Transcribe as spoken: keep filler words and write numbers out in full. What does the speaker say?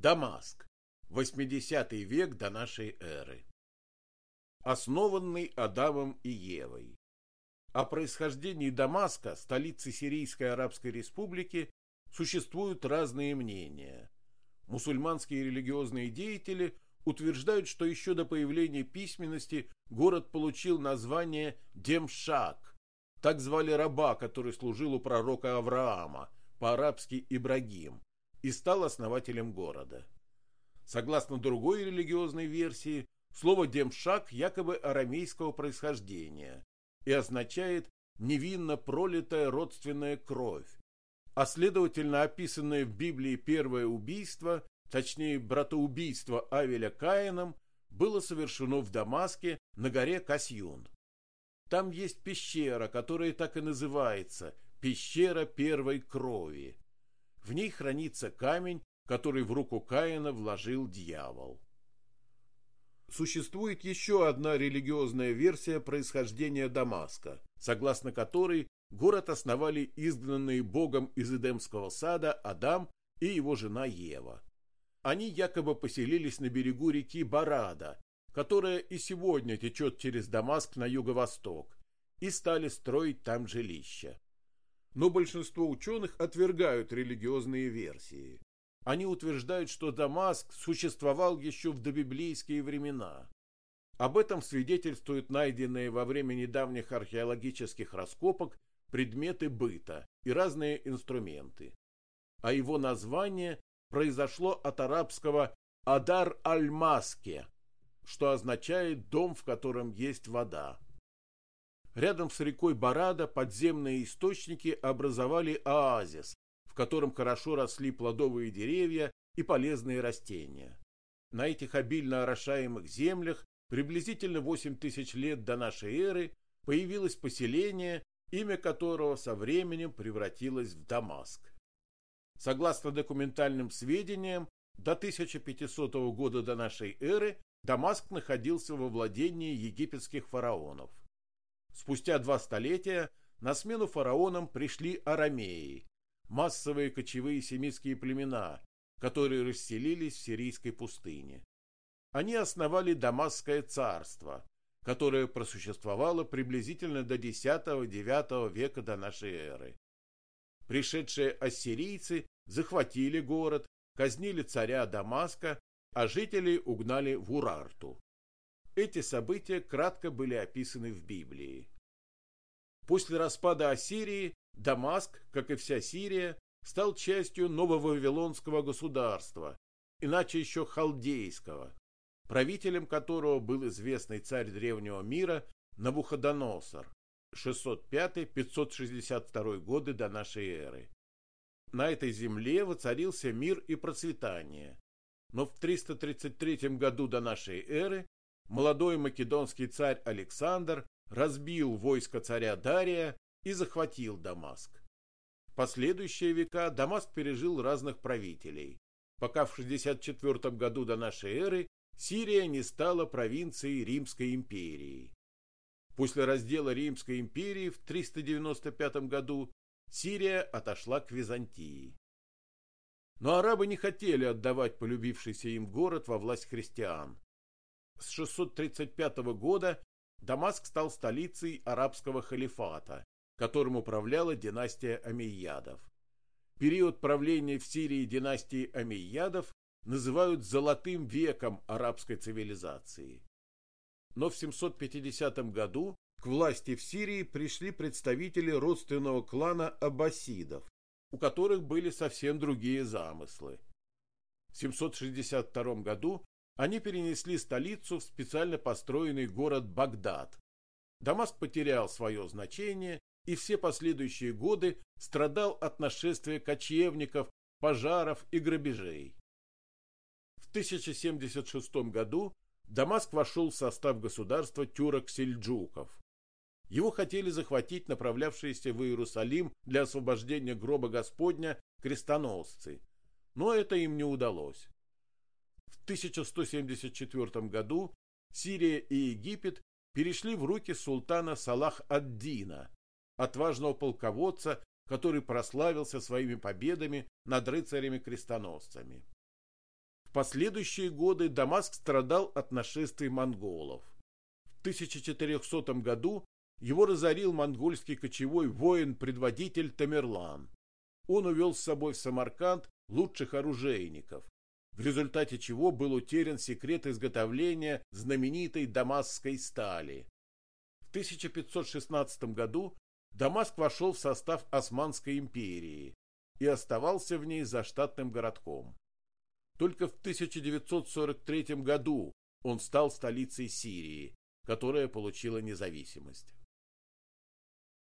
Дамаск. восьмидесятый век до нашей эры. Основанный Адамом и Евой. О происхождении Дамаска, столицы Сирийской Арабской Республики, существуют разные мнения. Мусульманские религиозные деятели утверждают, что еще до появления письменности город получил название Демшак. Так звали раба, который служил у пророка Авраама, по-арабски Ибрагим, и стал основателем города. Согласно другой религиозной версии, слово Демшак якобы арамейского происхождения и означает невинно пролитая родственная кровь, а следовательно описанное в Библии первое убийство, точнее братоубийство Авеля Каином, было совершено в Дамаске на горе Касьюн. Там есть пещера, которая так и называется «Пещера первой крови». В ней хранится камень, который в руку Каина вложил дьявол. Существует еще одна религиозная версия происхождения Дамаска, согласно которой город основали изгнанные Богом из Эдемского сада Адам и его жена Ева. Они якобы поселились на берегу реки Барада, которая и сегодня течет через Дамаск на юго-восток, и стали строить там жилища. Но большинство ученых отвергают религиозные версии. Они утверждают, что Дамаск существовал еще в добиблейские времена. Об этом свидетельствуют найденные во время недавних археологических раскопок предметы быта и разные инструменты. А его название произошло от арабского «Адар аль-Маске», что означает «дом, в котором есть вода». Рядом с рекой Барада подземные источники образовали оазис, в котором хорошо росли плодовые деревья и полезные растения. На этих обильно орошаемых землях приблизительно восемь тысяч лет до нашей эры появилось поселение, имя которого со временем превратилось в Дамаск. Согласно документальным сведениям, до тысяча пятисотого года до нашей эры Дамаск находился во владении египетских фараонов. Спустя два столетия на смену фараонам пришли арамеи, массовые кочевые семитские племена, которые расселились в сирийской пустыне. Они основали Дамасское царство, которое просуществовало приблизительно до десятого-девятого века до нашей эры. Пришедшие ассирийцы захватили город, казнили царя Дамаска, а жителей угнали в Урарту. Эти события кратко были описаны в Библии. После распада Ассирии Дамаск, как и вся Сирия, стал частью нововавилонского государства, иначе еще халдейского, правителем которого был известный царь древнего мира Навуходоносор, шестьсот пятый — пятьсот шестьдесят второй годы до нашей эры. На этой земле воцарился мир и процветание, но в триста тридцать третьем году до нашей эры молодой македонский царь Александр разбил войско царя Дария и захватил Дамаск. В последующие века Дамаск пережил разных правителей, пока в шестьдесят четвёртом году до нашей эры Сирия не стала провинцией Римской империи. После раздела Римской империи в триста девяносто пятом году Сирия отошла к Византии. Но арабы не хотели отдавать полюбившийся им город во власть христиан. С шестьсот тридцать пятого года Дамаск стал столицей арабского халифата, которым управляла династия Омейядов. Период правления в Сирии династии Омейядов называют «золотым веком» арабской цивилизации. Но в семьсот пятидесятом году к власти в Сирии пришли представители родственного клана аббасидов, у которых были совсем другие замыслы. В семьсот шестьдесят втором году они перенесли столицу в специально построенный город Багдад. Дамаск потерял свое значение и все последующие годы страдал от нашествия кочевников, пожаров и грабежей. В тысяча семьдесят шестом году Дамаск вошел в состав государства тюрок-сельджуков. Его хотели захватить направлявшиеся в Иерусалим для освобождения гроба Господня крестоносцы, но это им не удалось. В тысяча сто семьдесят четвёртом году Сирия и Египет перешли в руки султана Салах ад-Дина, отважного полководца, который прославился своими победами над рыцарями-крестоносцами. В последующие годы Дамаск страдал от нашествий монголов. В тысяча четырехсотом году его разорил монгольский кочевой воин-предводитель Тамерлан. Он увел с собой в Самарканд лучших оружейников, в результате чего был утерян секрет изготовления знаменитой дамасской стали. В тысяча пятьсот шестнадцатом году Дамаск вошел в состав Османской империи и оставался в ней заштатным городком. Только в тысяча девятьсот сорок третьем году он стал столицей Сирии, которая получила независимость.